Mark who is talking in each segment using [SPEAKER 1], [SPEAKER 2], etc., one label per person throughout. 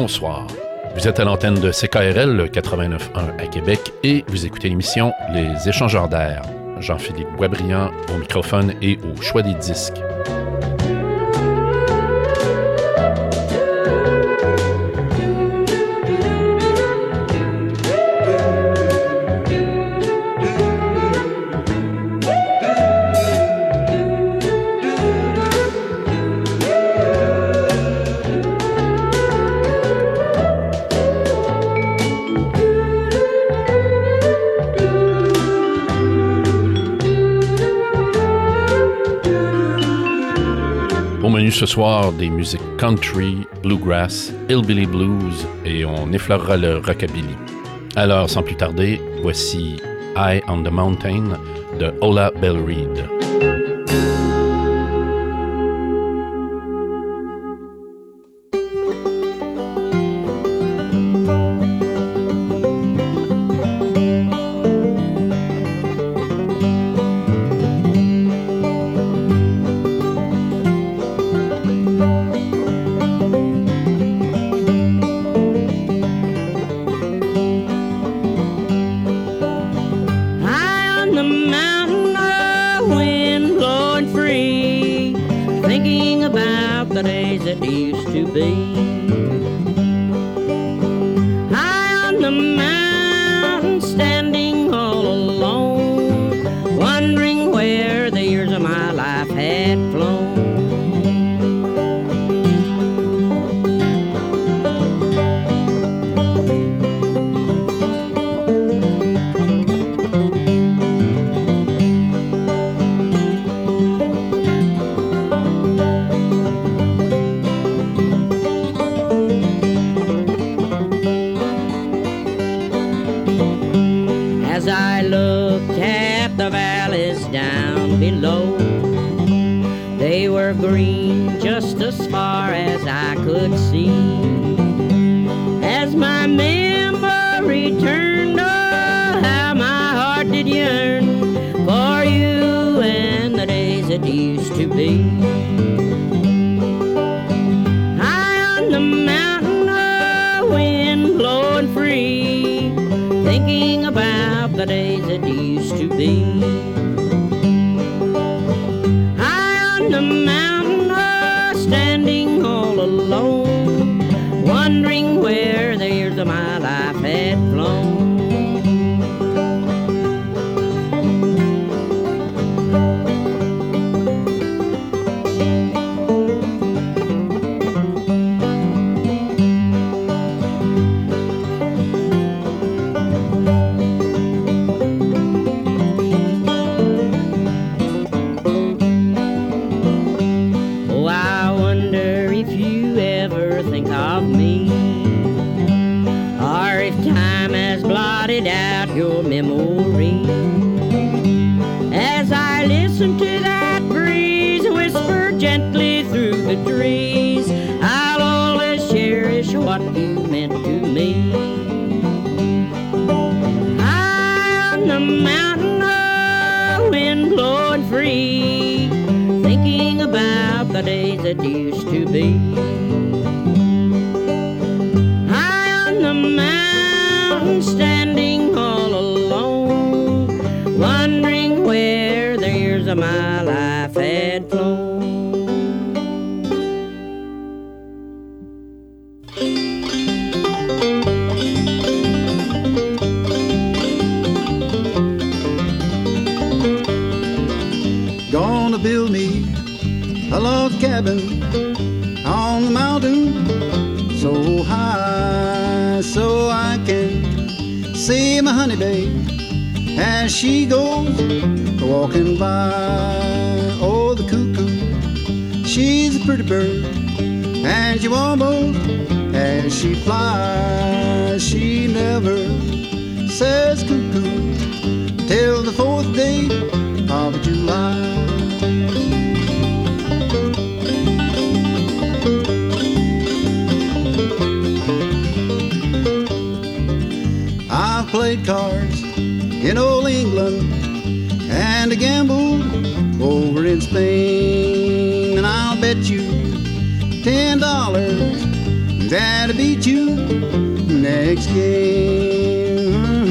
[SPEAKER 1] bonsoir. Vous êtes à l'antenne de CKRL 89.1 à Québec et vous écoutez l'émission Les Échangeurs d'air. Jean-Philippe Boisbriand au microphone et au choix des disques. Ce soir, des musiques country, bluegrass, hillbilly blues et on effleurera le rockabilly. Alors, sans plus tarder, voici High on the Mountain de Ola Belle Reed.
[SPEAKER 2] Played cards in old England and I gambled over in Spain, and I'll bet you $10 that'll beat you next game.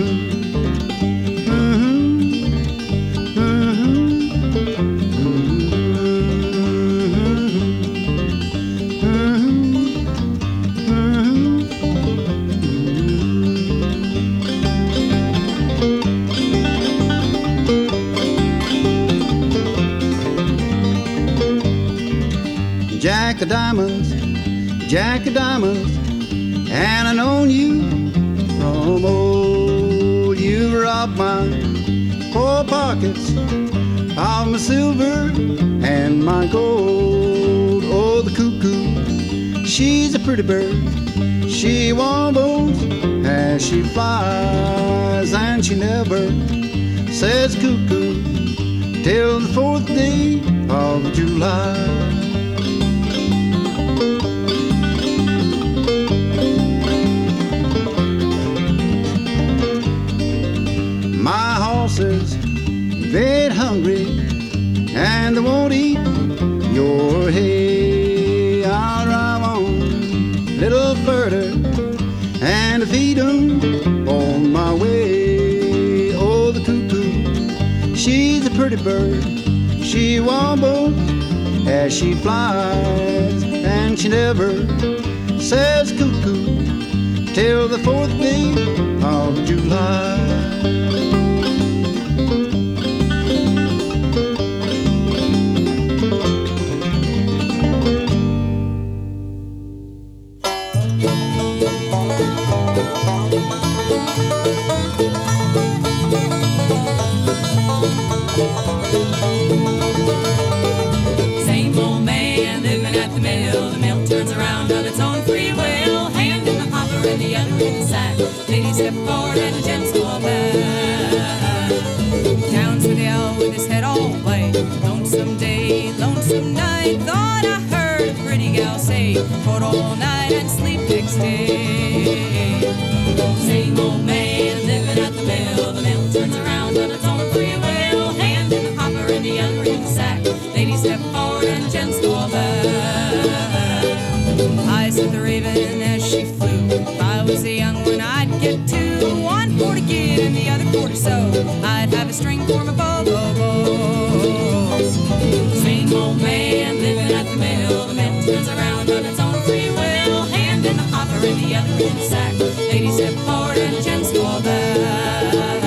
[SPEAKER 2] Jack of diamonds, Jack of diamonds, and I known you from old. You robbed my poor pockets of my silver and my gold. Oh, the cuckoo, she's a pretty bird. She warbles as she flies, and she never says cuckoo till the 4th day of July. My horses, they're hungry and they won't eat your hay. I'll drive on, little further, and feed 'em on my way. Oh, the cuckoo, she's a pretty bird. She warbles as she flies, and she never says cuckoo till the 4th day of July.
[SPEAKER 3] Same old man living at the mill. The mill turns around on its own free will. Hand in the hopper and the other in the sack. Ladies step forward and the gents fall back. Down to the owl with his head all white. Lonesome day, lonesome night. Thought I heard a pretty gal say, put all night and sleep next day. Same old man living at the mill. The mill turns around on its own free will. Hand in the hopper and the other in the sack. Ladies step forward and the gents fall back. I said the raven as she flew. If I was a young one, I'd get 2. 1 for to get and the other for to sew. I'd have a string for my bow. Same old man living at the mill. The mill turns around on its own free will. Hand in the hopper and the other in the sack. Ladies step forward and the gents fall back.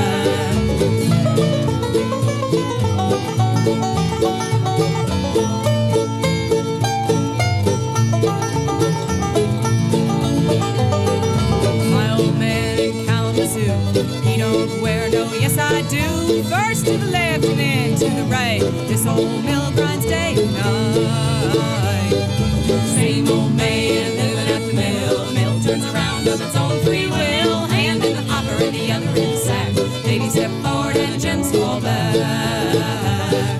[SPEAKER 3] My old man in Kalamazoo, he don't wear no, yes I do. First to the left and then to the right. This old mill grinds day and night. Same old man living at the mill. The mill turns around of its own free will. Hand in the hopper and the other in the sack. Ladies step forward and the gents fall back.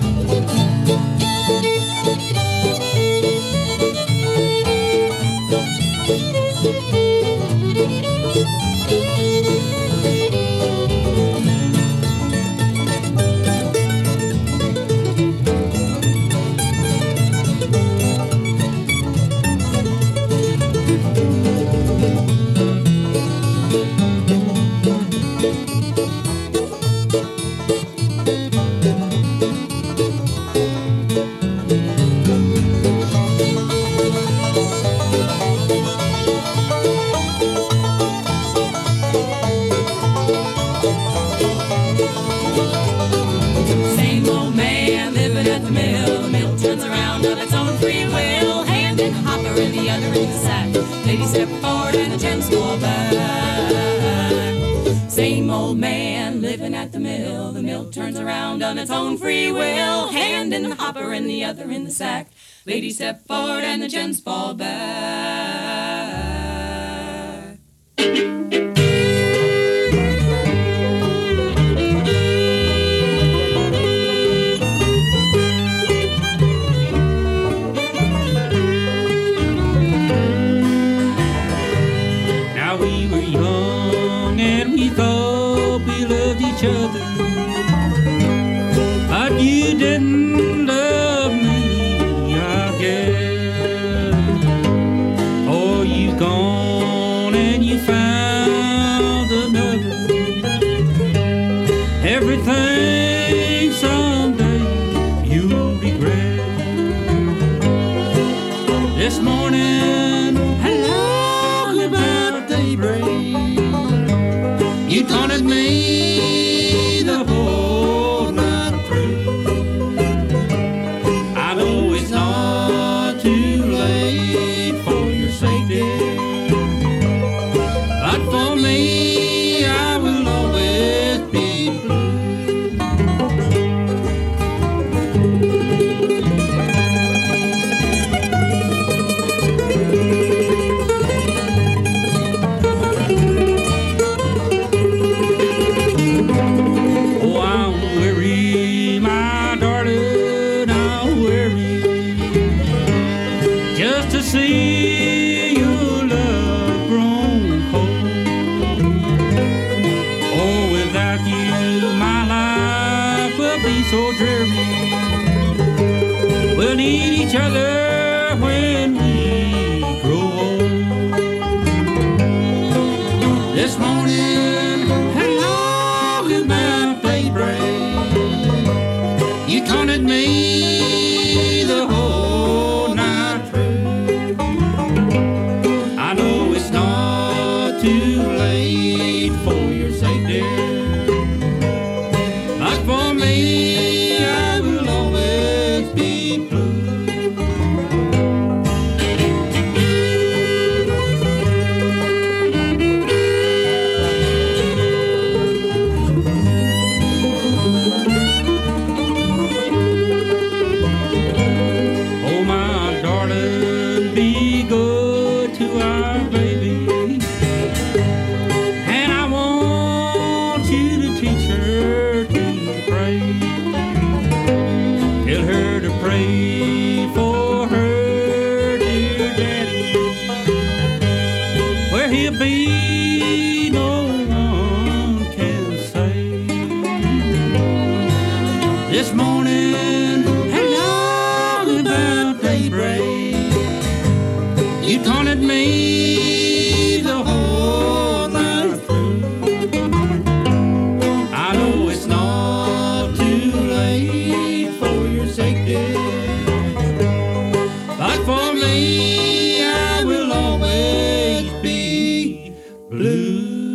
[SPEAKER 3] Same old man living at the mill. The mill turns around on its own free will. Hand in the hopper and the other in the sack. Ladies step forward and the gents fall back. Same old man living at the mill. The mill turns around on its own free will. Hand in the hopper and the other in the sack. Ladies step forward and the gents fall back.
[SPEAKER 4] Each other, but you didn't love me, I guess. Oh, you gone think someday you'll regret. This morning, hello, about daybreak, you taunted me the whole night through. I know it's not too late for your sake, dear, but for me, I will always be blue. Oh, I'm weary, my darling, I'm weary, just to see your love grown cold. Oh, without you, my life will be so dreary. We'll need each other when we grow old. This morning, hello, about daybreak, you taunted me the whole night through. I know it's not too late for your sake, dear, but for me, I will always be blue. Oh, my darling, be good to our baby, and I want you to teach her to pray. Tell her to pray for her dear daddy, where he'll be no one can say. This morning, hello, about daybreak, you taunted me the whole night through. I know it's not too late for your sake, dear, but for me, I will always be blue.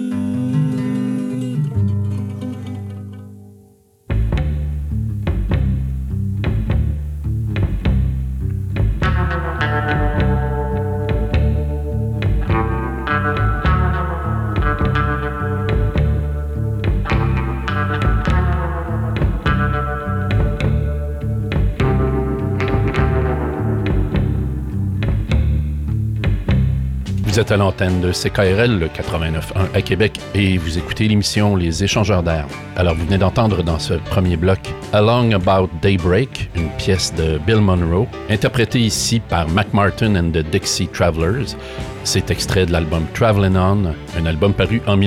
[SPEAKER 1] Vous êtes à l'antenne de CKRL, le 89.1 à Québec, et vous écoutez l'émission Les Échangeurs d'air. Alors, vous venez d'entendre dans ce premier bloc Along About Daybreak, une pièce de Bill Monroe, interprétée ici par Mac Martin and the Dixie Travelers. C'est extrait de l'album Travelin' On, un album paru en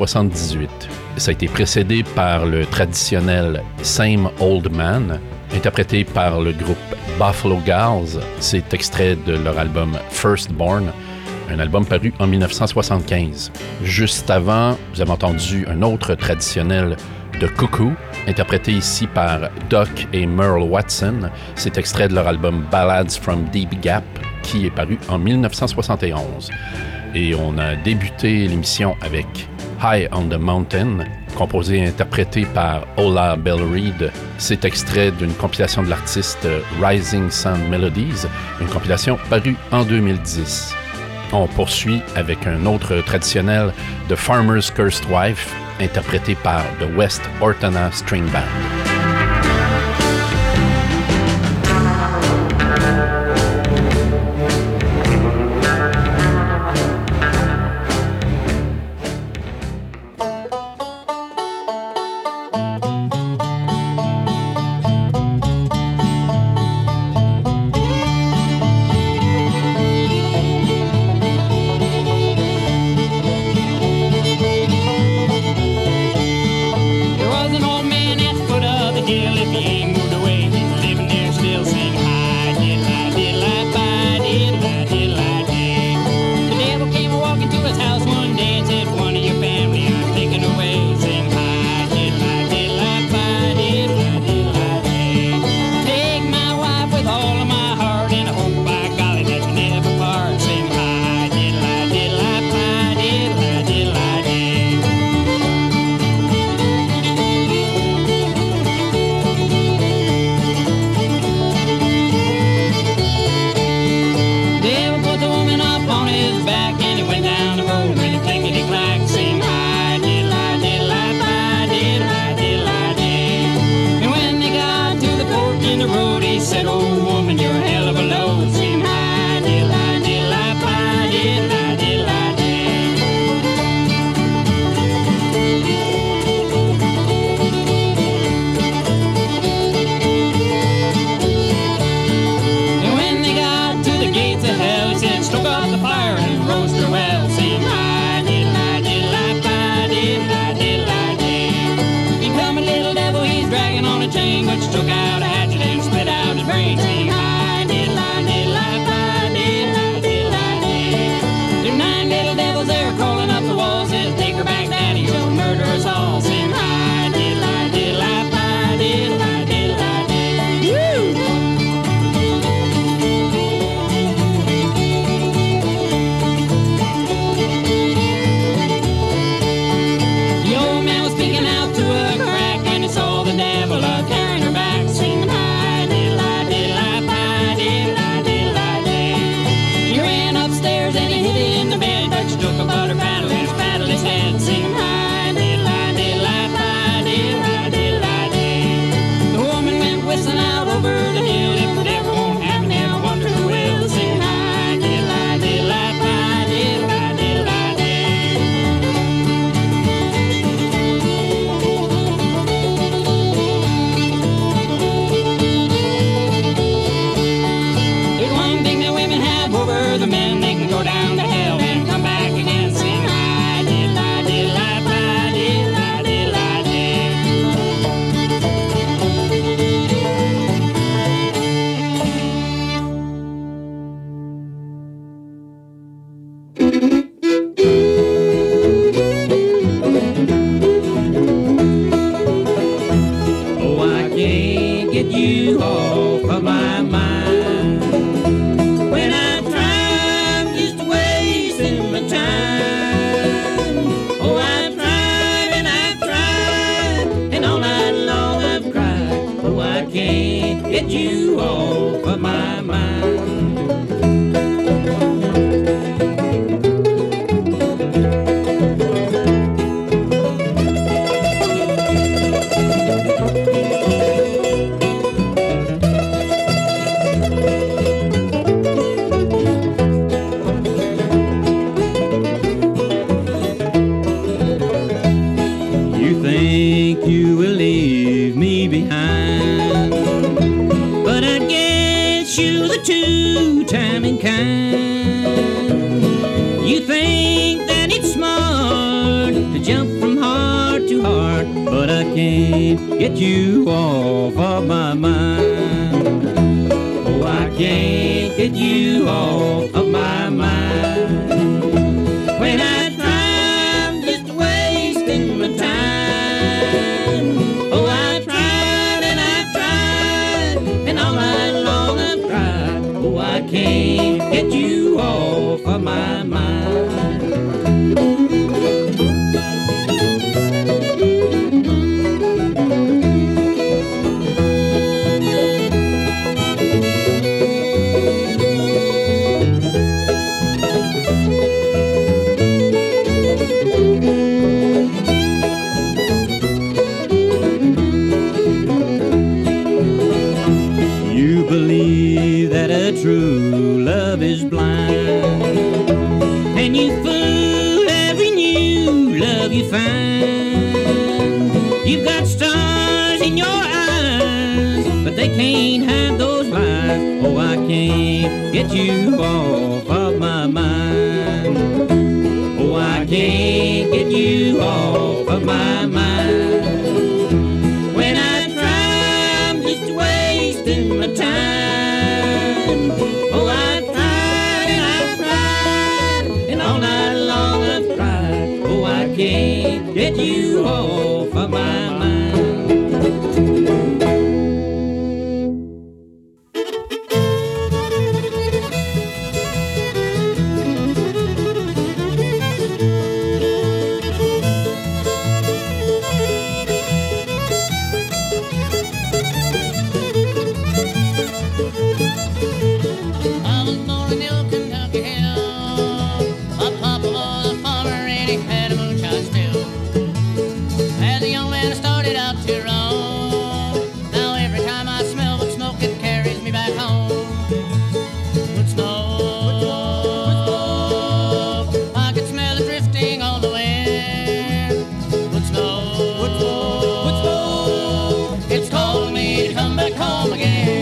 [SPEAKER 1] 1978. Ça a été précédé par le traditionnel Same Old Man, interprété par le groupe Buffalo Gals. C'est extrait de leur album Firstborn, un album paru en 1975. Juste avant, vous avez entendu un autre traditionnel de Cuckoo, interprété ici par Doc et Merle Watson. C'est extrait de leur album Ballads from Deep Gap, qui est paru en 1971. Et on a débuté l'émission avec High on the Mountain, composé et interprété par Ola Belle Reed. C'est extrait d'une compilation de l'artiste Rising Sun Melodies, une compilation parue en 2010. On poursuit avec un autre traditionnel, The Farmer's Cursed Wife, interprété par The West Ortona String Band.
[SPEAKER 3] There was an old man at the foot of
[SPEAKER 4] get you off of my mind. You think you will leave me behind, but I guess you're the two-timing kind. You think that it's smart to jump from heart to heart, but I can't get you off of my mind. Oh, I can't get you off of my mind. When I try, I'm just wasting my time. Oh, I tried and I tried, and all night long I've tried. Oh, I can't get you off of my mind. You believe that a true love is blind, and you fool every new love you find. You've got stars in your eyes, but they can't hide those lies. Oh, I can't get you off of my mind. Oh, I can't get you off of my mind. When I try, I'm just wasting my time. Oh, I tried and I tried, and all night long I've tried. Oh, I can't get you off of my mind.
[SPEAKER 5] I was born in the old Kentucky hill. My papa was a farmer and he had a moonshine still. As a young man I started out to roam. Now every time I smell wood smoke it carries me back home. Wood smoke, I can smell it drifting on the wind. Wood smoke, it's calling me to come back home again.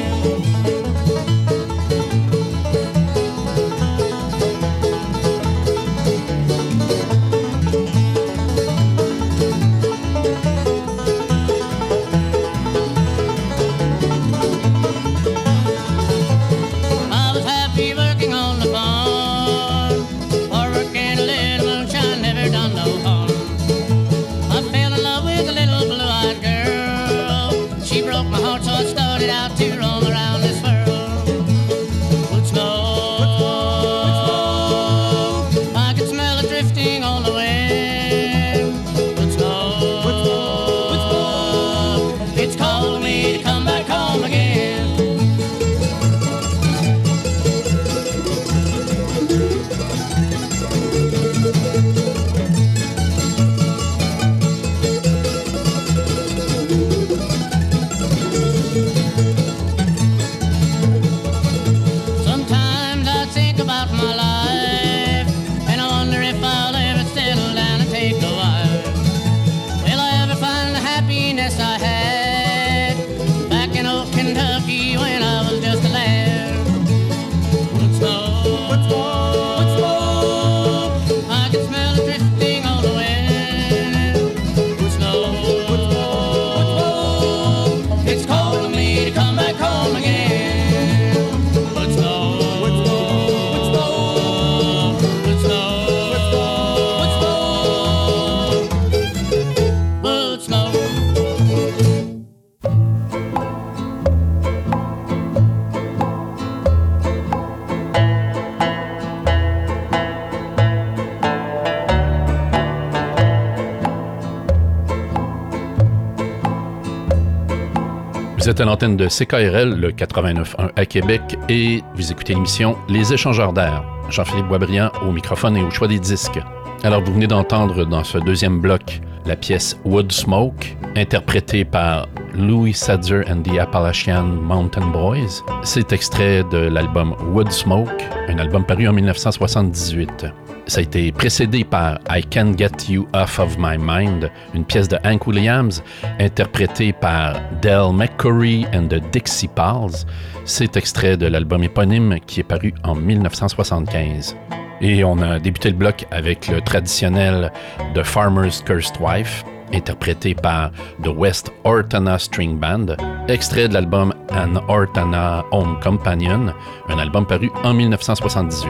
[SPEAKER 1] Vous êtes à l'antenne de CKRL, le 89.1 à Québec, et vous écoutez l'émission Les Échangeurs d'air. Jean-Philippe Boisbriand au microphone et au choix des disques. Alors, vous venez d'entendre dans ce deuxième bloc la pièce Wood Smoke, interprétée par Louis Sadzer and the Appalachian Mountain Boys. C'est extrait de l'album Wood Smoke, un album paru en 1978. Ça a été précédé par I Can't Get You Off of My Mind, une pièce de Hank Williams, interprétée par Del McCoury and the Dixie Pals. C'est extrait de l'album éponyme qui est paru en 1975. Et on a débuté le bloc avec le traditionnel The Farmer's Cursed Wife, interprété par The West Ortona String Band, extrait de l'album An Ortona Home Companion, un album paru en 1978.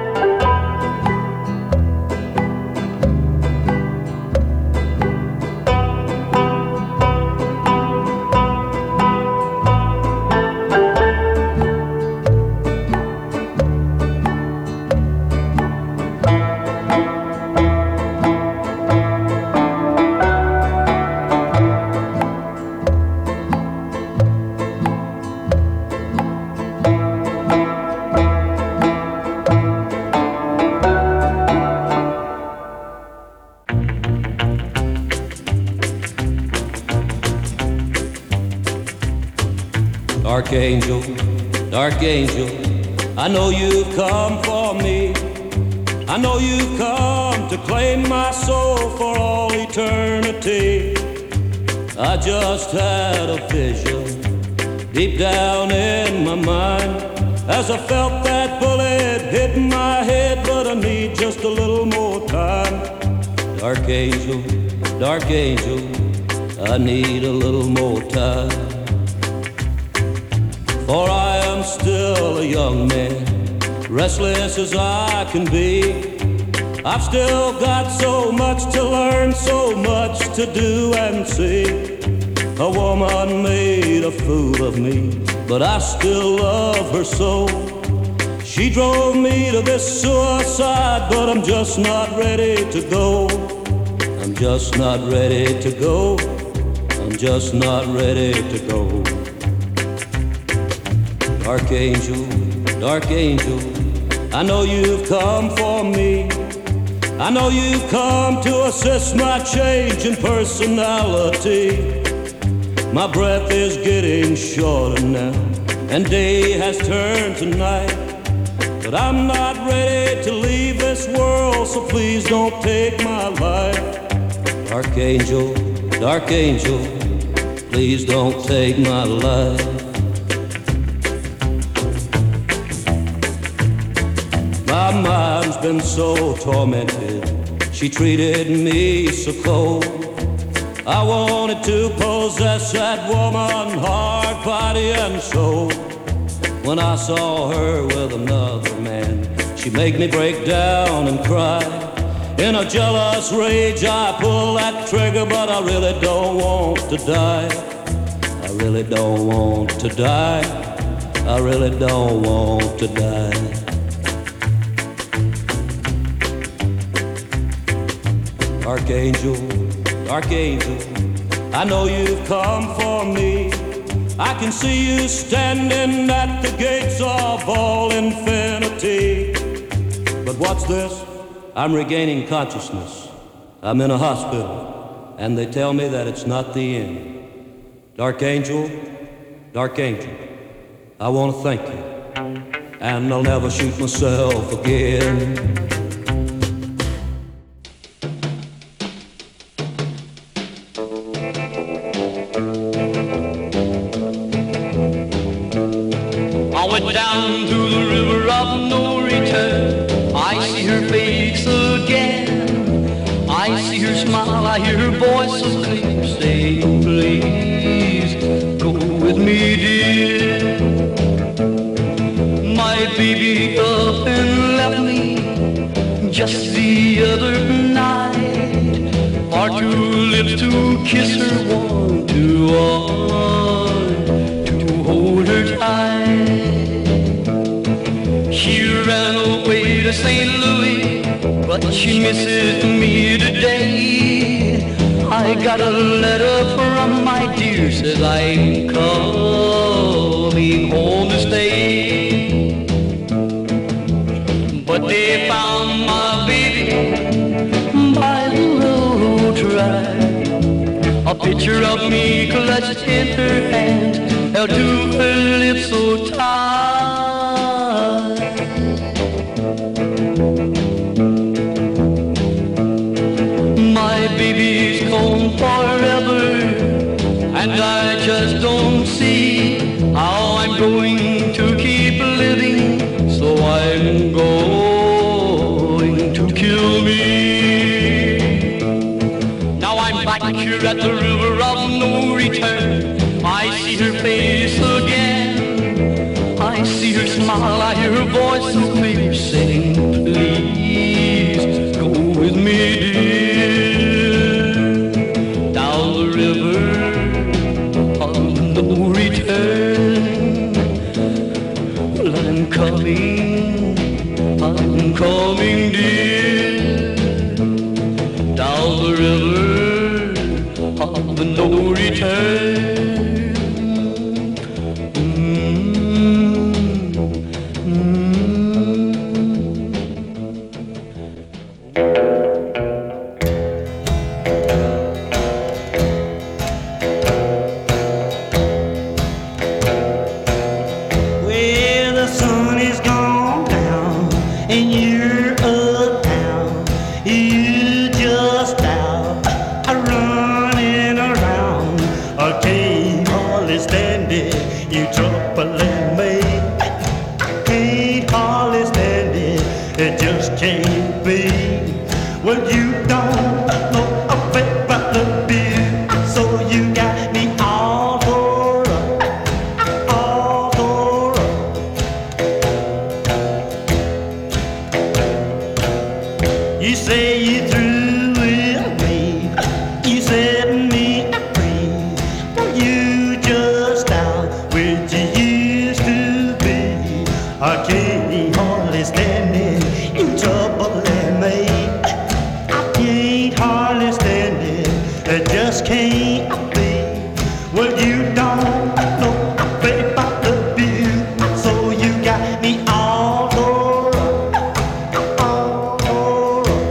[SPEAKER 6] Dark angel, I know you've come for me. I know you've come to claim my soul for all eternity. I just had a vision deep down in my mind as I felt that bullet hit my head, but I need just a little more time. Dark angel, I need a little more time. For I am still a young man, restless as I can be. I've still got so much to learn, so much to do and see. A woman made a fool of me, but I still love her so. She drove me to this suicide, but I'm just not ready to go. I'm just not ready to go. I'm just not ready to go. Dark angel, I know you've come for me. I know you've come to assist my change in personality. My breath is getting shorter now, and day has turned to night. But I'm not ready to leave this world, so please don't take my life. Dark angel, please don't take my life. My mind's been so tormented, she treated me so cold. I wanted to possess that woman, heart, body, and soul. When I saw her with another man, she made me break down and cry. In a jealous rage, I pulled that trigger, but I really don't want to die. I really don't want to die. I really don't want to die. Dark angel, I know you've come for me. I can see you standing at the gates of all infinity. But what's this? I'm regaining consciousness. I'm in a hospital, and they tell me that it's not the end. Dark angel, I want to thank you, and I'll never shoot myself again.
[SPEAKER 7] Down to the river of no return, I see her face again. I see her smile, I hear her voice so clear, say, please go with me, dear. My baby up and left me just the other night, for two lips to kiss her, one to one, to hold her tight. She ran away to St. Louis, but she misses me today. I got a letter from my dear, says I'm coming. picture of me clutched in her hand, held to her lips so tight. My baby's gone forever, and I just don't see how I'm going to keep living, so I'm going to kill me. Now I'm back here at the river of no return. I see her face again, I see her smile, I hear her voice so clear saying, please go with me, dear, down the river of no return. Well, I'm coming, dear, down the river of no return.
[SPEAKER 8] Well, the sun is gone down and you're uptown. You just out running around. I can't hardly stand it, you troubling me. I can't hardly stand it, it just can't be. Well, you don't know a bit about the view, so you got me all tore up, all tore up. You say you through with me, you set me free. Well, you just out where you used to be. I can't hardly stand it, you troubling me. I can't hardly stand it, it just can't be. Well, you don't know a bit about the view, so you got me all tore up, all tore up.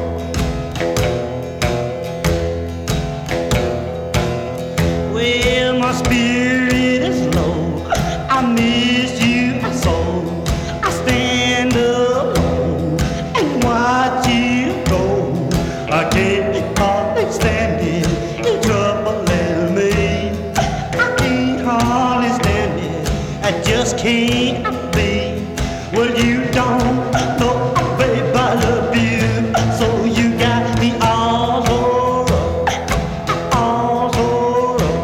[SPEAKER 8] Well, my spirit is low, I miss you so. I stand alone and watch you go. I can't hardly stand it, you troubling me. I can't hardly stand it, I just can't be. Well, you don't know a bit about the view, so you got me all tore up, all tore up.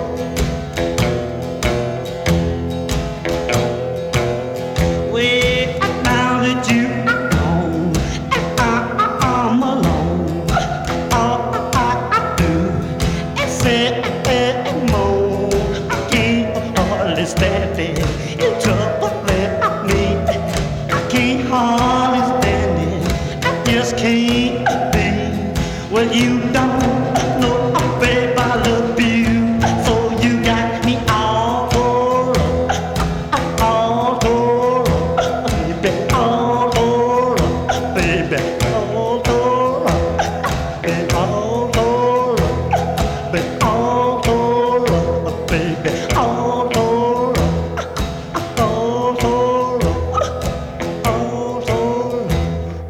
[SPEAKER 8] Well, now that you are gone and I'm alone, all I do is sit and moan. I can't hardly stand it, you troubling me. I can't hardly stand it, I just can't be. Well, you don't know a bit about the view, so you got me all tore up, all tore up, baby, all tore up, baby, all tore up, baby, all tore up, baby, all tore up, baby, all tore up, all tore up, all tore up.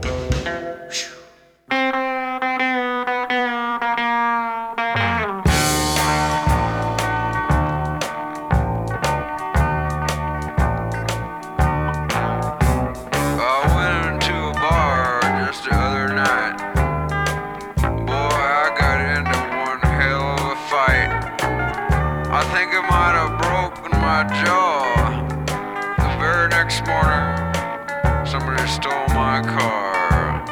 [SPEAKER 9] I went into a bar just the other night. Boy, I got into one hell of a fight. I think I might have broken my jaw. The very next morning, somebody stole my car.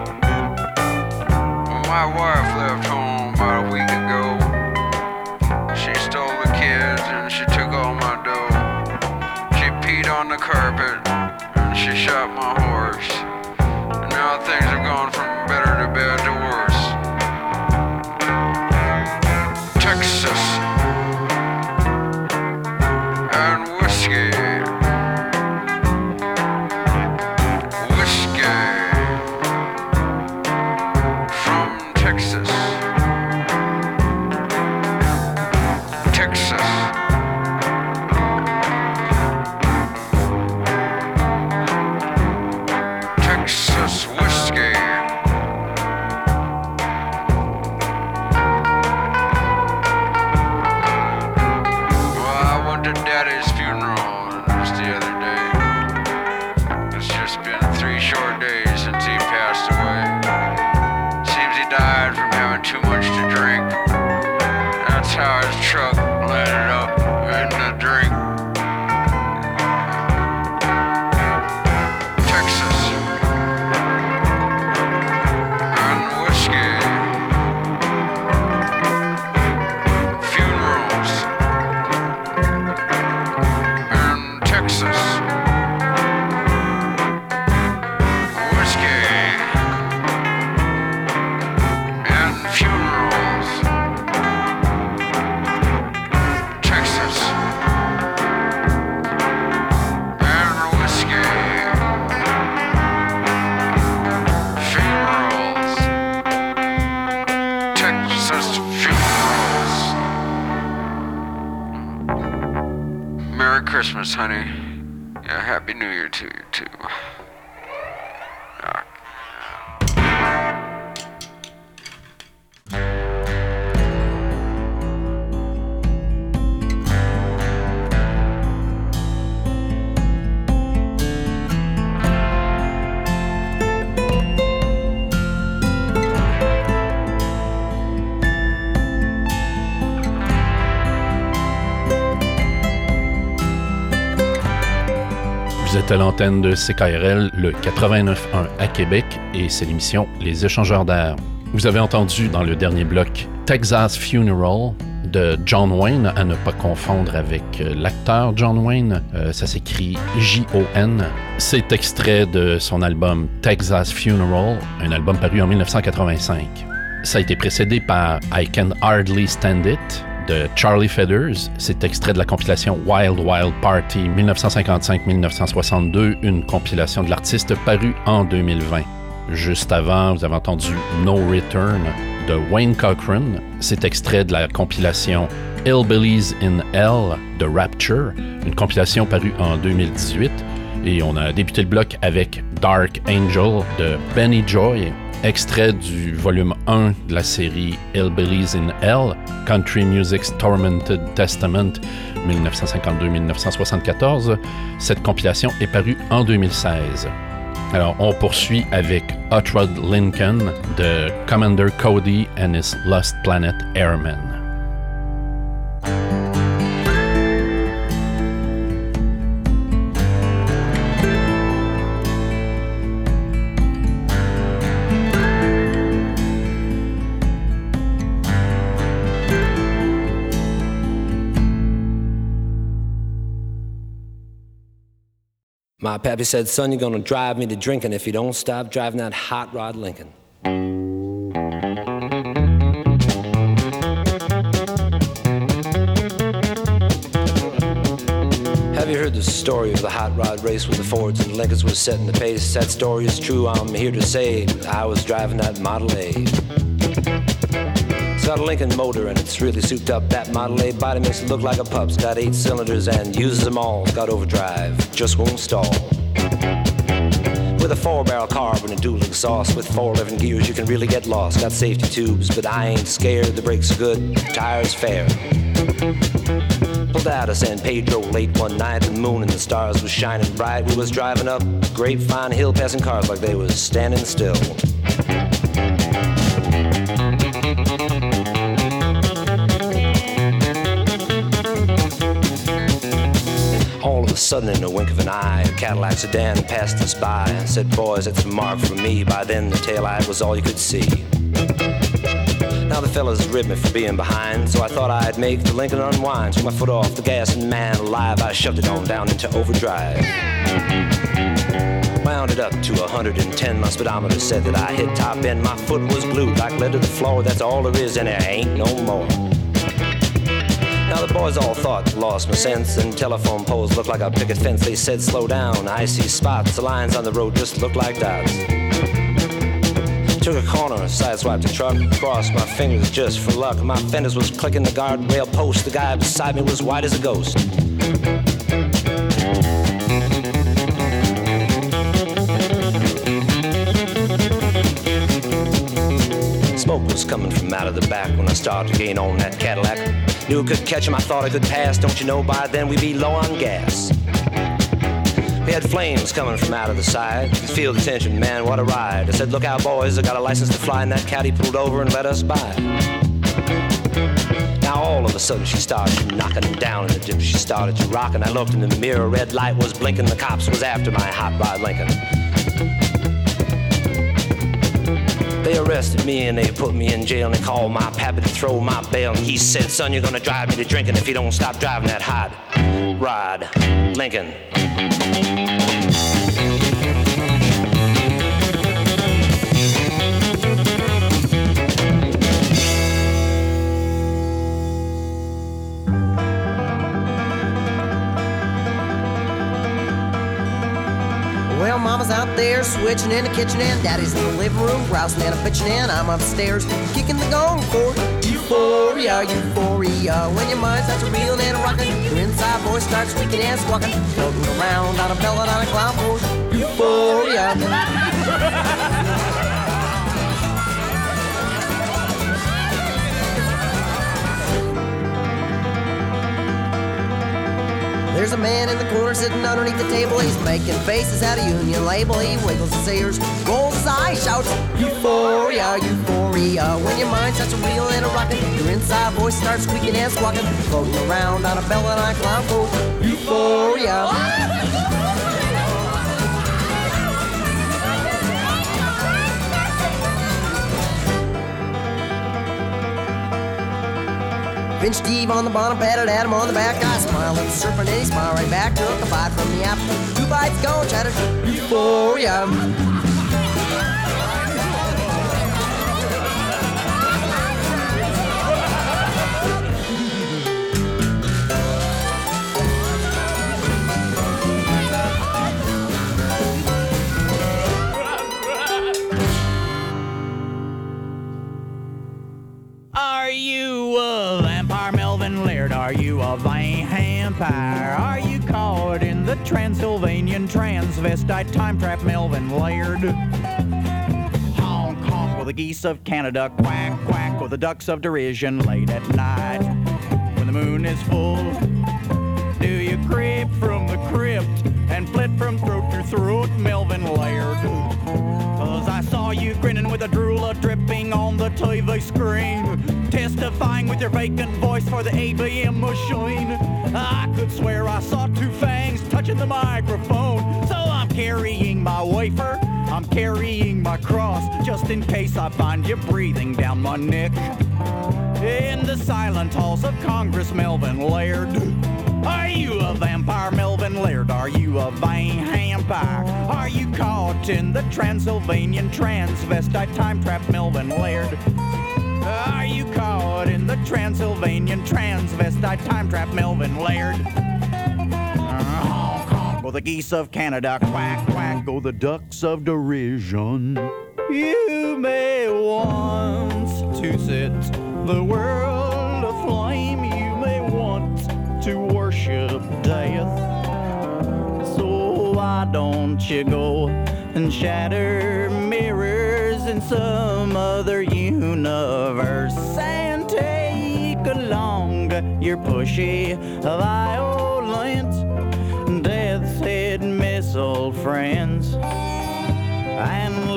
[SPEAKER 9] Well, my wife left home about a week ago. She stole the kids and she took all my dough. She peed on the carpet and she shot my horse. And now things have gone from better to bad to worse. Texas and whiskey. Whiskey from Texas. daddy's funeral just the other day. It's just been 3 short days since he passed away. Seems he died from having too much to drink. That's how his truck landed up in the drink. Texas. And whiskey. Funerals. In Texas. Whiskey. And funerals. Texas. And whiskey. Funerals. Texas funerals. Merry Christmas, honey. Yeah, Happy New Year to you, too.
[SPEAKER 1] Vous êtes à l'antenne de CKRL, le 89.1 à Québec, et c'est l'émission Les Échangeurs d'air. Vous avez entendu dans le dernier bloc Texas Funeral de John Wayne, à ne pas confondre avec l'acteur John Wayne. Ça s'écrit J-O-N. C'est extrait de son album Texas Funeral, un album paru en 1985. Ça a été précédé par I Can Hardly Stand It de Charlie Feathers. C'est extrait de la compilation Wild Wild Party 1955-1962, une compilation de l'artiste parue en 2020. Juste avant, vous avez entendu No Return de Wayne Cochran. C'est extrait de la compilation Hillbillies in Hell de Rapture, une compilation parue en 2018. Et on a débuté le bloc avec Dark Angel de Benny Joy, extrait du volume 1 de la série Hillbillies in Hell, Country Music's Tormented Testament 1952-1974. Cette compilation est parue en 2016. Alors, on poursuit avec Hot Rod Lincoln de Commander Cody and his Lost Planet Airmen.
[SPEAKER 10] My pappy said, son, you're gonna drive me to drinking if you don't stop driving that hot rod Lincoln. Have you heard the story of the hot rod race where the Fords and Lincolns were setting the pace? That story is true, I'm here to say I was driving that Model A. It's got a Lincoln motor and it's really souped up. That Model A body makes it look like a pup's. Got 8 cylinders and uses them all. It's got overdrive, just won't stall. With a 4-barrel carb and a dual exhaust with 4 11 gears, you can really get lost. Got safety tubes, but I ain't scared. The brakes are good, tires fair. Pulled out of San Pedro late one night. The moon and the stars was shining bright. We was driving up Grapevine Hill, passing cars like they was standing still. All of a sudden, in a wink of an eye, a Cadillac sedan passed us by. Said, boys, that's a mark for me. By then, the taillight was all you could see. Now the fellas ribbed me for being behind, so I thought I'd make the Lincoln unwind. Took my foot off the gas, and man alive, I shoved it on down into overdrive. Wound it up to 110, my speedometer said that I hit top end. My foot was glued like lead to the floor, that's all there is, and there ain't no more. Now the boys all thought lost my sense, and telephone poles looked like a picket fence. They said slow down, I see spots, the lines on the road just look like dots. Took a corner, sideswiped the truck, crossed my fingers just for luck. My fenders was clicking the guardrail post, the guy beside me was white as a ghost. Smoke was coming from out of the back when I started to gain on that Cadillac. Knew I could catch him, I thought I could pass. Don't you know by then we'd be low on gas. We had flames coming from out of the side. You could feel the tension, man, what a ride. I said, look out boys, I got a license to fly. And that caddy pulled over and let us by. Now all of a sudden she started knocking down in the dip. She started to rockin'. I looked in the mirror, red light was blinking. The cops was after my hot rod Lincoln. They arrested me and they put me in jail. And they called my pappy to throw my bail. And he said, son, you're gonna drive me to drinking if you don't stop driving that hot rod Lincoln.
[SPEAKER 11] Well, Mama's out there switching in the kitchen and Daddy's in the living room grousing and bitching and I'm upstairs kicking the gong for euphoria, euphoria. When your mind starts reeling and rocking, your inside voice starts squeaking and squawking, floating around on a bellad on a cloud for euphoria. There's a man in the corner sitting underneath the table. He's making faces at a union label. He wiggles his ears, rolls his eyes, shouts, euphoria, euphoria. When your mind starts reeling and rocking, your inside voice starts squeaking and squawking, floating around on a bellad on a cloud for euphoria. Pinch Steve on the bottom, patted at him on the back. I smiled at the serpent and he smiled right back. Took a bite from the apple, 2 bites go, chattered euphoria.
[SPEAKER 12] Are you a vampire, Melvin Laird? Are you a vampire? Are you caught in the Transylvanian transvestite time trap, Melvin Laird? Honk, honk with the geese of Canada, quack, quack with the ducks of derision late at night. When the moon is full, do you creep from the crypt and flit from throat to throat, Melvin Laird? 'Cause I saw you grinning with a drool dripping on the TV screen, testifying with your vacant voice for the ABM machine. I could swear I saw 2 fangs touching the microphone. So I'm carrying my wafer, I'm carrying my cross, just in case I find you breathing down my neck. In the silent halls of Congress, Melvin Laird. Are you a vampire, Melvin Laird? Are you a vampire? Are you caught in the Transylvanian transvestite time trap, Melvin Laird? Are you caught in the Transylvanian transvestite time trap, Melvin Laird? Honk, honk, go the geese of Canada, quack, quack, go the ducks of derision. You may want to set the world aflame, you may want to worship death. So why don't you go and shatter mirrors in some other universe and take along your pushy, violent, death's head missile friends and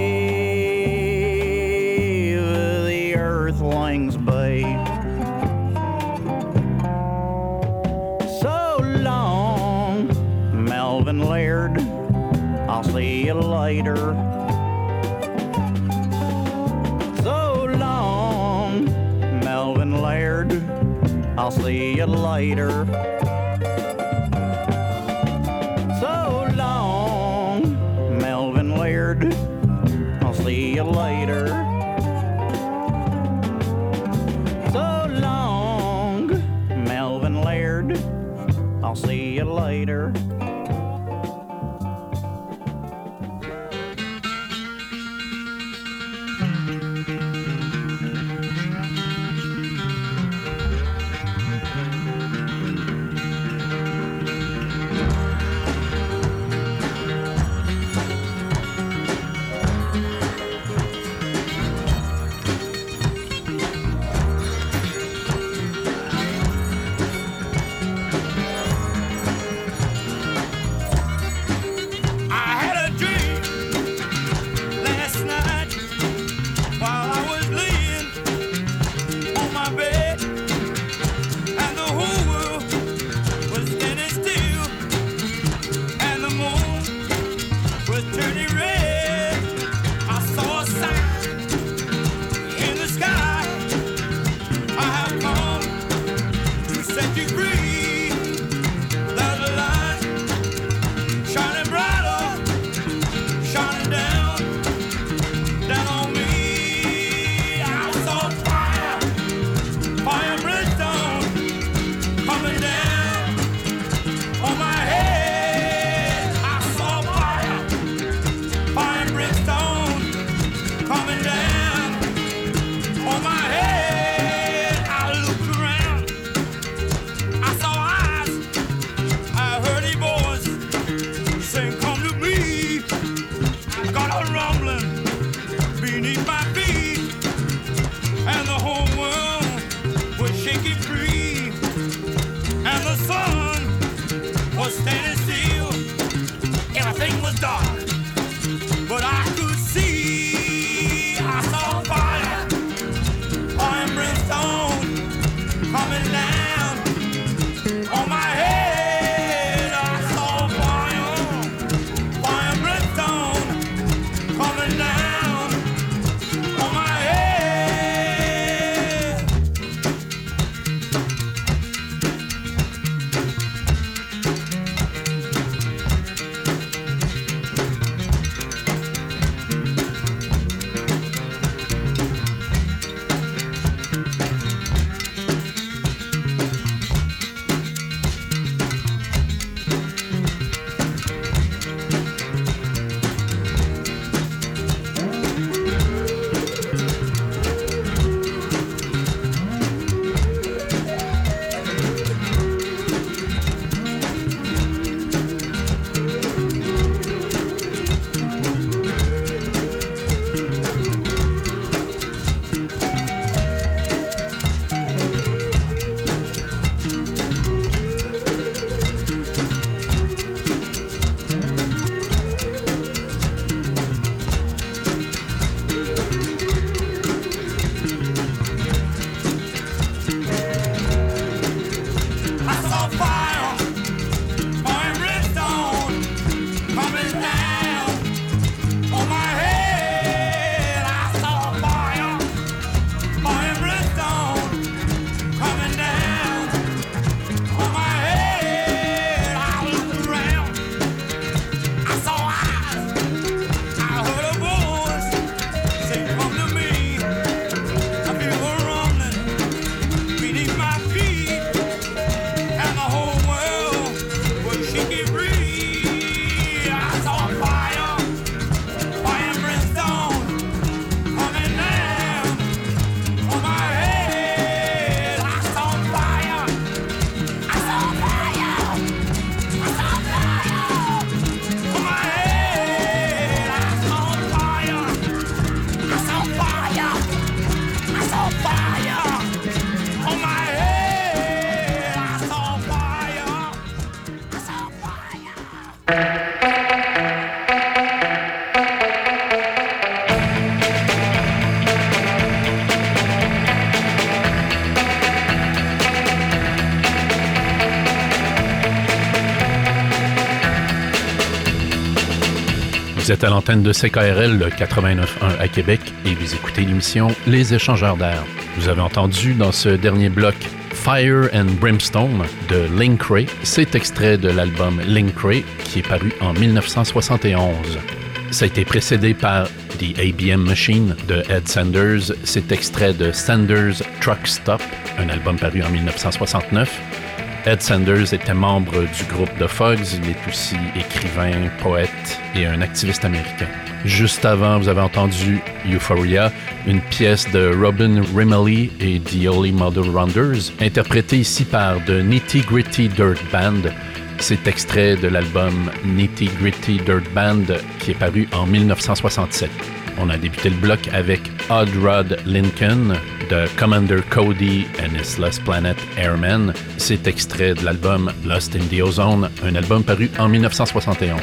[SPEAKER 12] leave the earthlings be. So long, Melvin Laird, I'll see you later. So long, Melvin Laird, I'll see you later. So long, Melvin Laird, I'll see you later. So long, Melvin Laird, I'll see you later.
[SPEAKER 1] Vous êtes à l'antenne de CKRL, le 89.1 à Québec, et vous écoutez l'émission Les Échangeurs d'air. Vous avez entendu dans ce dernier bloc Fire and Brimstone de Link Wray. C'est extrait de l'album Link Wray qui est paru en 1971. Ça a été précédé par The ABM Machine de Ed Sanders. C'est extrait de Sanders Truck Stop, un album paru en 1969. Ed Sanders était membre du groupe The Fogs. Il est aussi écrivain, poète et un activiste américain. Juste avant, vous avez entendu Euphoria, une pièce de Robin Rimley et The Holy Mother Rounders, interprétée ici par The Nitty Gritty Dirt Band. C'est extrait de l'album Nitty Gritty Dirt Band qui est paru en 1967. On a débuté le bloc avec Odd Rod Lincoln de Commander Cody and His Lost Planet Airmen. C'est extrait de l'album Lost in the Ozone, un album paru en 1971.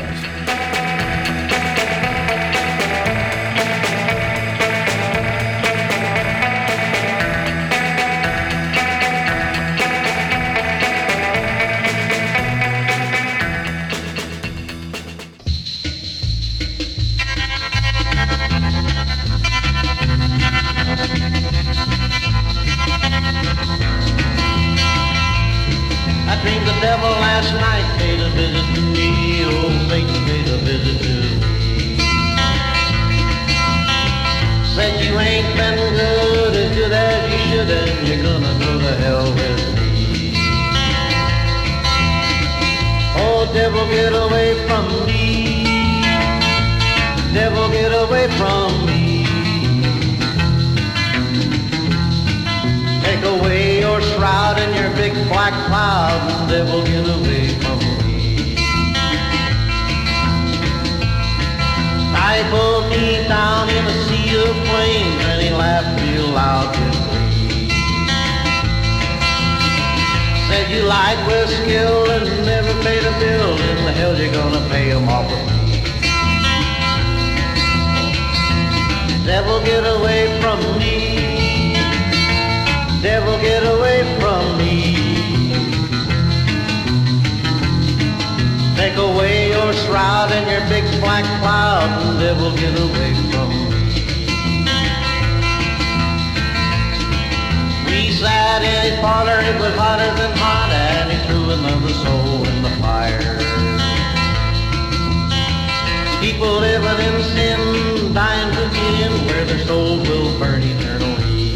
[SPEAKER 13] People living in sin, dying to get in where their souls will burn eternally.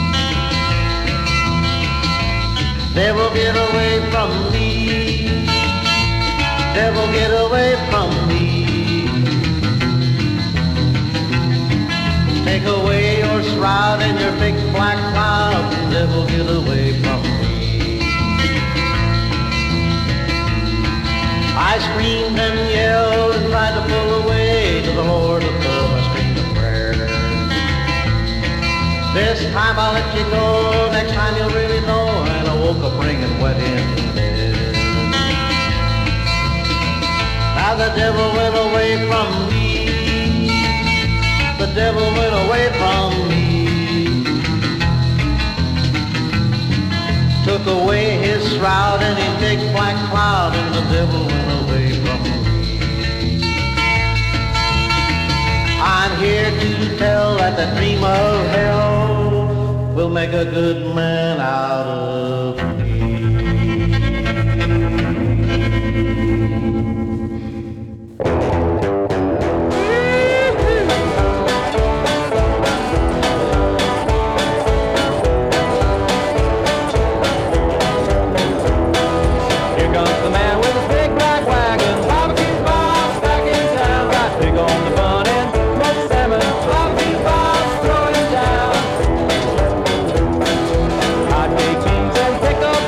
[SPEAKER 13] Devil, get away from me. Devil, get away from me. Take away your shroud and your big black cloud. Devil, get away from me. I screamed and yelled and tried to pull away to the Lord above. I screamed a prayer. This time I'll let you go. Next time you'll really know. And I woke up ringing wet in bed. Now the devil went away from me. The devil went away from me. Took away his shroud and his big black cloud, and the devil went away from me. I'm here to tell that the dream of hell will make a good man out of me.
[SPEAKER 14] Pickles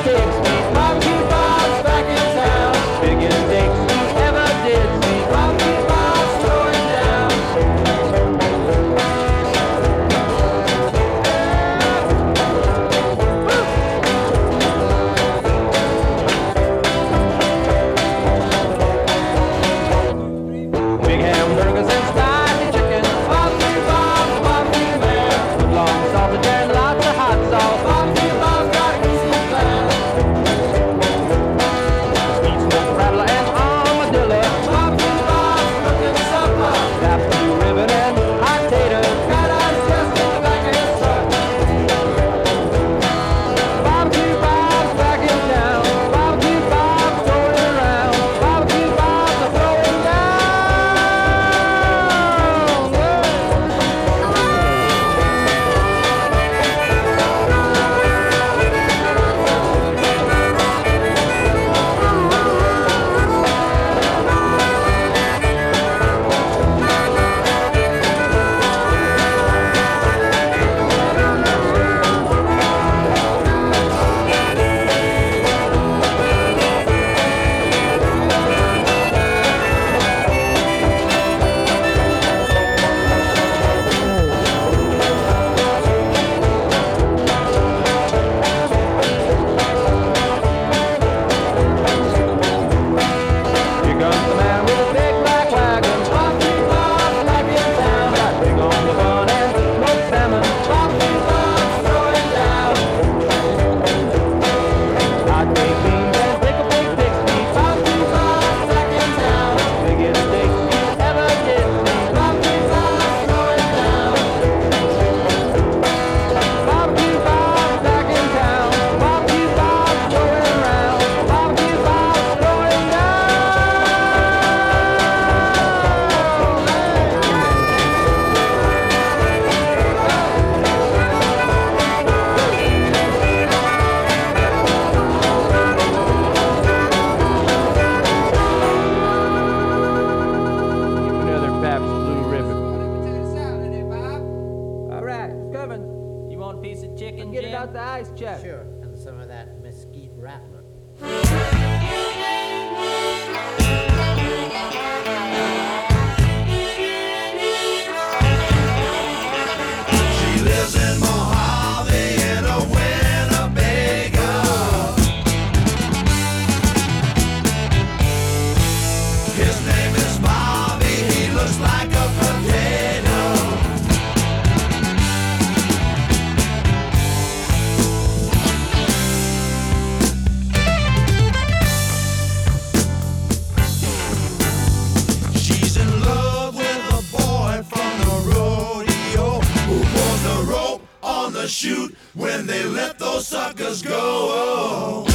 [SPEAKER 14] She lives in Mojave in a Winnebago. His name is Bobby, he looks like a potato. She's in love with a boy from the rodeo who pulls the rope on the chute when they let those suckers go.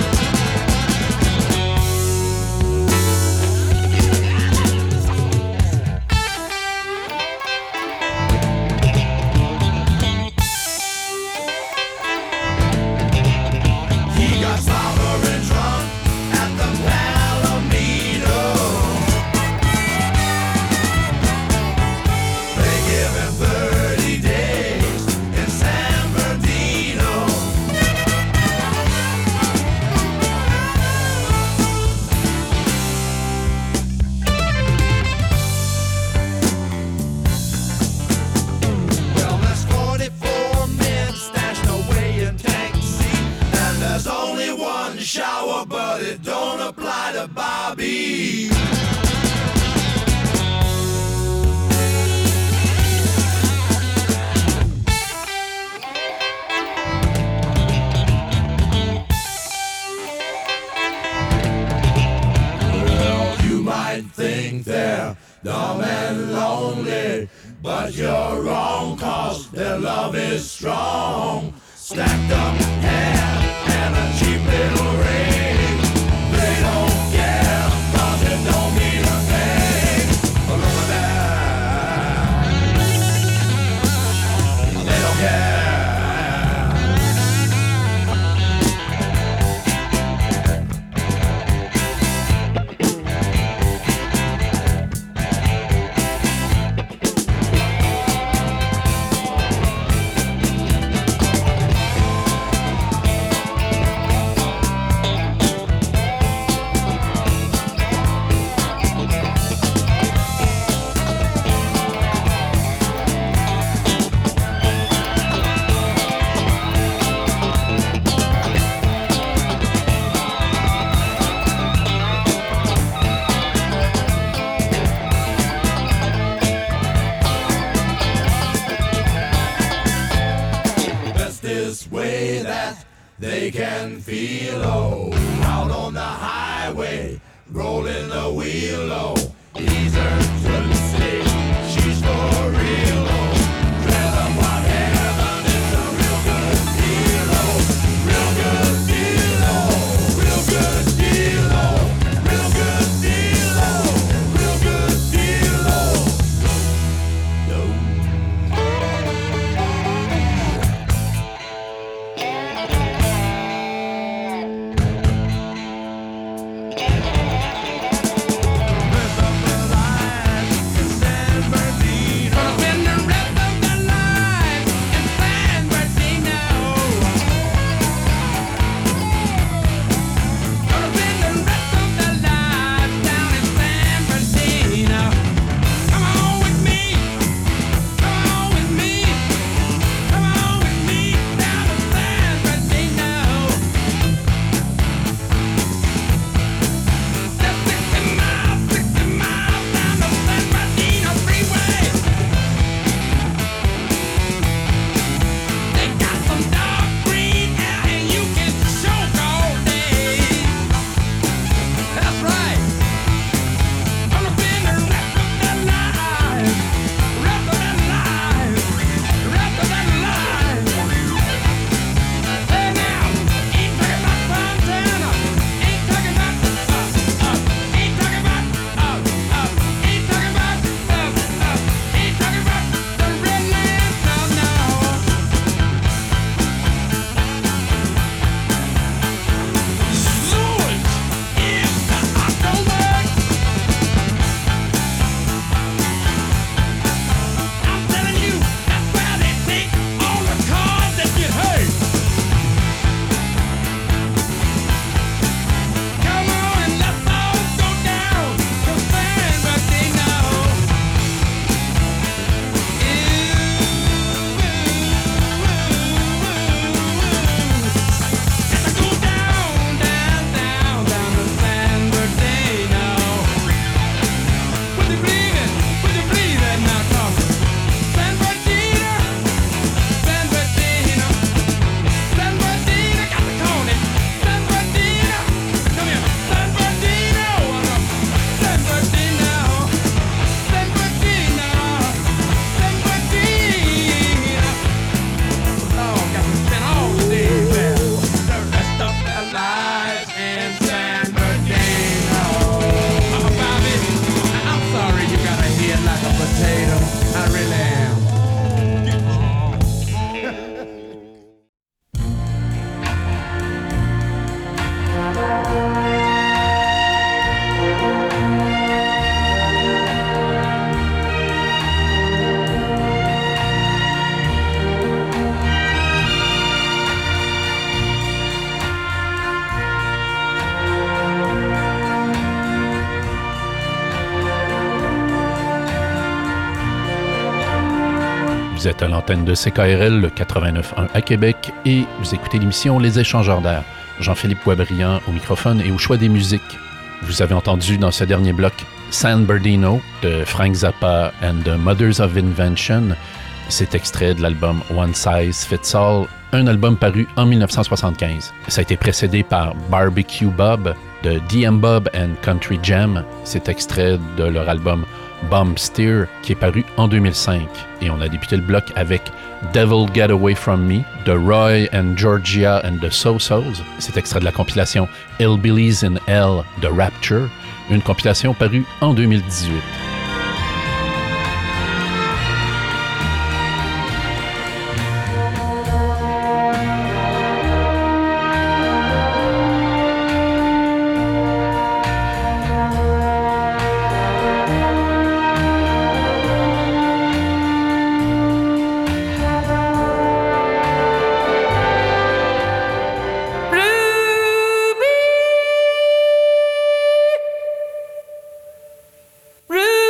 [SPEAKER 14] He got sovereign drunk at the Palomino. They give him 30 days in San Bernardino. Well, there's 44 men stashed away in tank seat, and there's only one shower, but it don't apply to Bobby. Well, you might think they're dumb and lonely, but you're wrong, 'cause their love is strong. Stacked up hair and a cheap little ring. They don't care, 'cause it don't mean a thing. Look at that. They don't care. That's this way that they can feel, oh, out on the highway, rolling the wheel, oh, he's her Tootsie, she's for real, oh, dread of what heaven is a real good deal, oh, real good deal, oh, real good deal, oh, real good deal, oh, real good deal, oh. Mr. I really am.
[SPEAKER 1] Vous êtes à l'antenne de CKRL, le 89.1 à Québec, et vous écoutez l'émission Les Échangeurs d'air. Jean-Philippe Boisbriand au microphone et au choix des musiques. Vous avez entendu dans ce dernier bloc San Bernardino de Frank Zappa and the Mothers of Invention. C'est extrait de l'album One Size Fits All, un album paru en 1975. Ça a été précédé par Barbecue Bob de DM Bob and Country Jam. C'est extrait de leur album Bomb Steer qui est paru en 2005. Et on a débuté le bloc avec Devil Get Away From Me de Roy and Georgia and the So-Sos. C'est extrait de la compilation Hillbillies in Hell de Rapture, une compilation parue en 2018.
[SPEAKER 3] Ruby.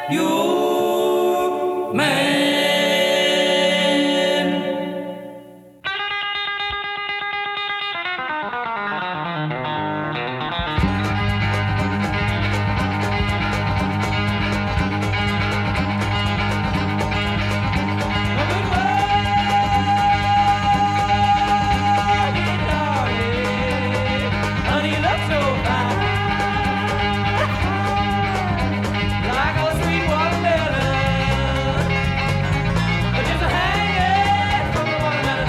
[SPEAKER 3] your man. Honey, you look so fine, like a sweet watermelon, just a hanging from the watermelon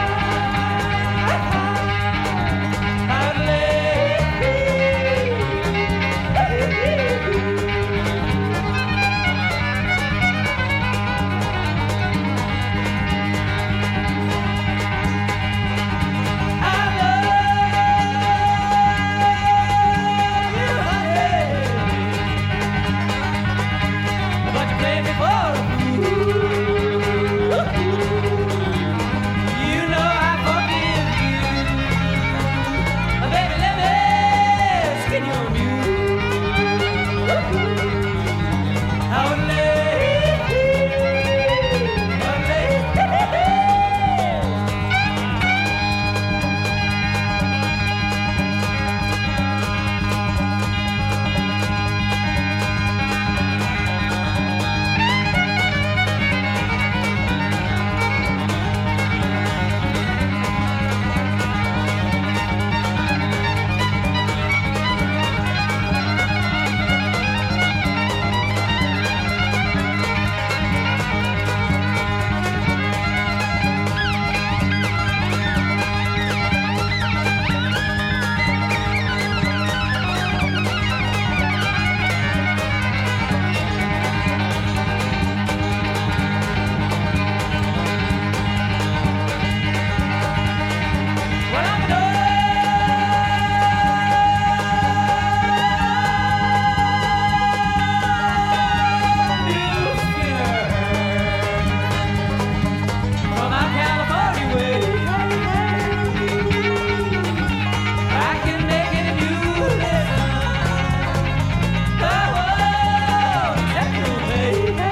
[SPEAKER 3] but you played me for a fool. You know I forgive you. Baby, let me skin you on you. I would from out California way, I can make it if you listen. Oh, that's your way.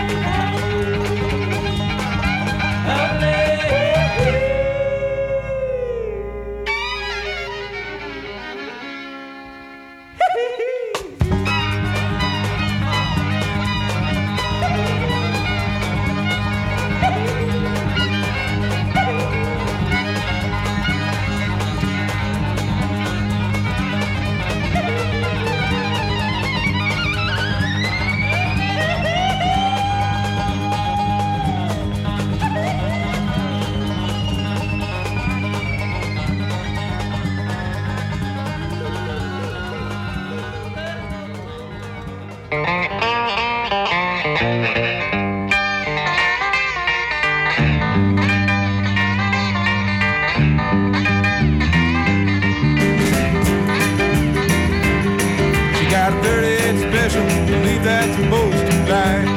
[SPEAKER 15] She got a 38 special, believe that's most to like.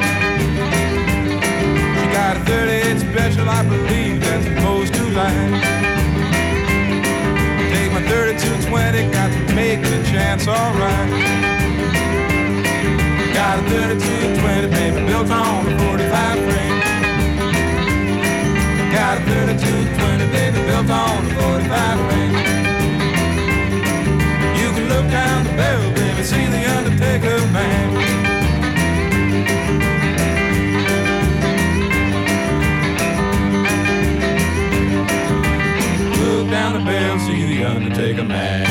[SPEAKER 15] She got a 38 special, I believe that's most to like. Take my 32-20, got to make the chance alright. Got a 32-20, baby, built on a 45 frame. Got a 32-20, baby, built on a 45 frame. You can look down the barrel, baby, see the Undertaker man. Look down the barrel, see the Undertaker man.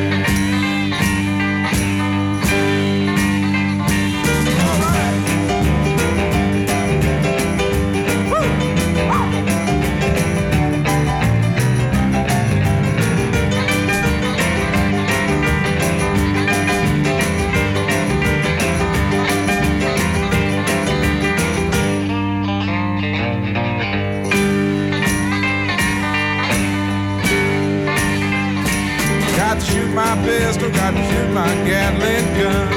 [SPEAKER 15] Got to shoot my pistol, got to shoot my Gatling gun.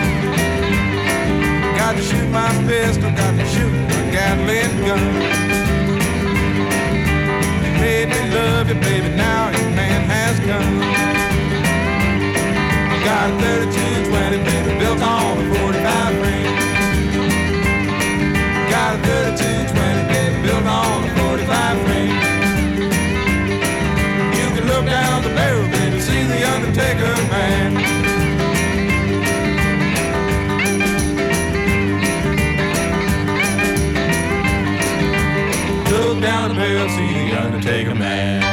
[SPEAKER 15] Got to shoot my pistol, got to shoot my Gatling gun. You made me love you, baby, now your man has gone. Got a 32-20, baby, built on a 45 ring.
[SPEAKER 14] gonna take a man.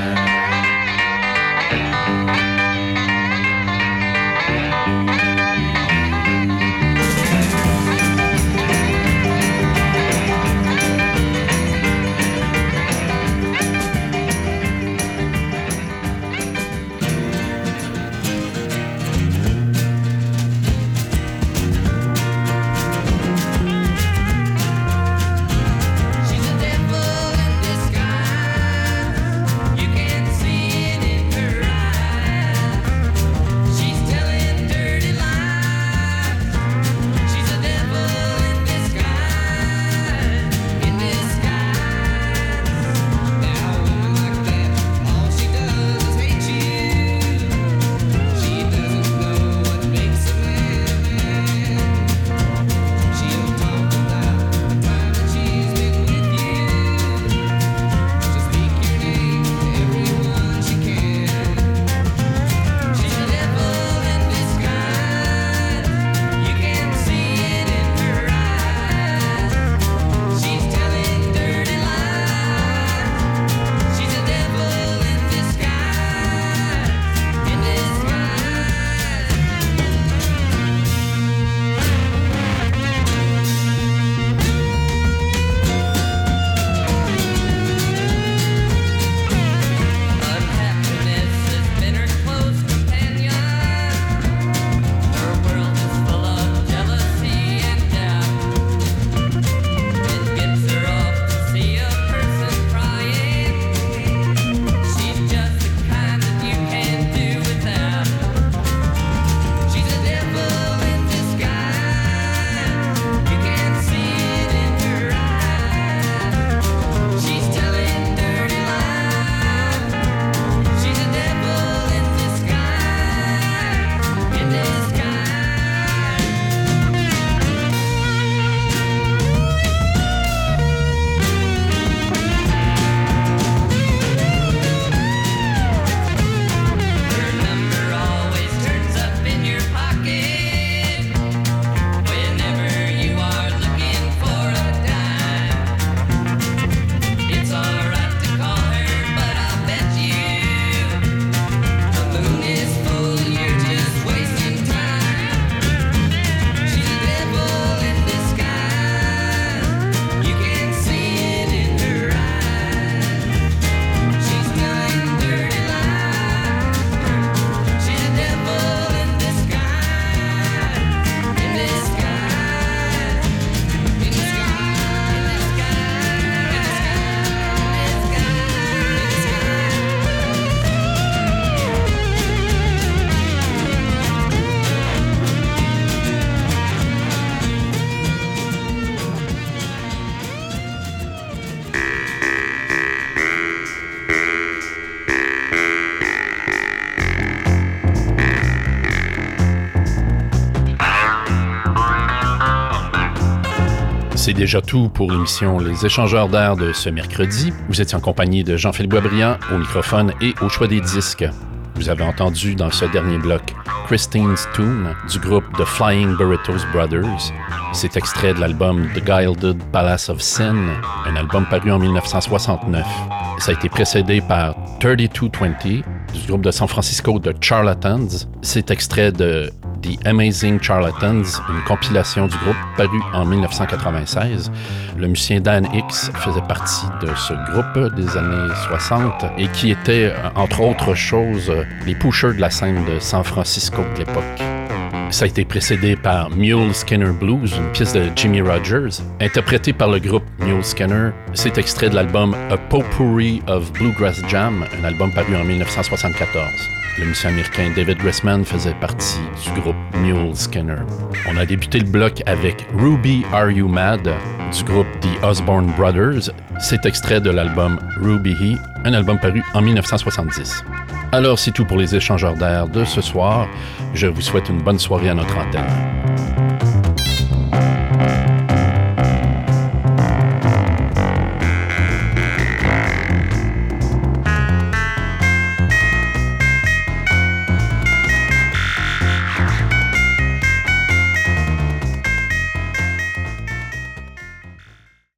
[SPEAKER 1] C'est déjà tout pour l'émission Les Échangeurs d'air de ce mercredi. Vous étiez en compagnie de Jean-Philippe Boisbriand au microphone et au choix des disques. Vous avez entendu dans ce dernier bloc Christine's Tune du groupe The Flying Burritos Brothers. C'est extrait de l'album The Gilded Palace of Sin, un album paru en 1969. Ça a été précédé par 3220 du groupe de San Francisco The Charlatans. C'est extrait de The Amazing Charlatans, une compilation du groupe parue en 1996. Le musicien Dan Hicks faisait partie de ce groupe des années 60 et qui était, entre autres choses, les pushers de la scène de San Francisco de l'époque. Ça a été précédé par Mule Skinner Blues, une pièce de Jimmy Rogers, interprétée par le groupe Mule Skinner. C'est extrait de l'album A Potpourri of Bluegrass Jam, un album paru en 1974. Le musicien américain David Grossman faisait partie du groupe Mule Skinner. On a débuté le bloc avec Ruby Are You Mad du groupe The Osborne Brothers. C'est extrait de l'album Ruby He, un album paru en 1970. Alors c'est tout pour les échangeurs d'air de ce soir. Je vous souhaite une bonne soirée à notre antenne.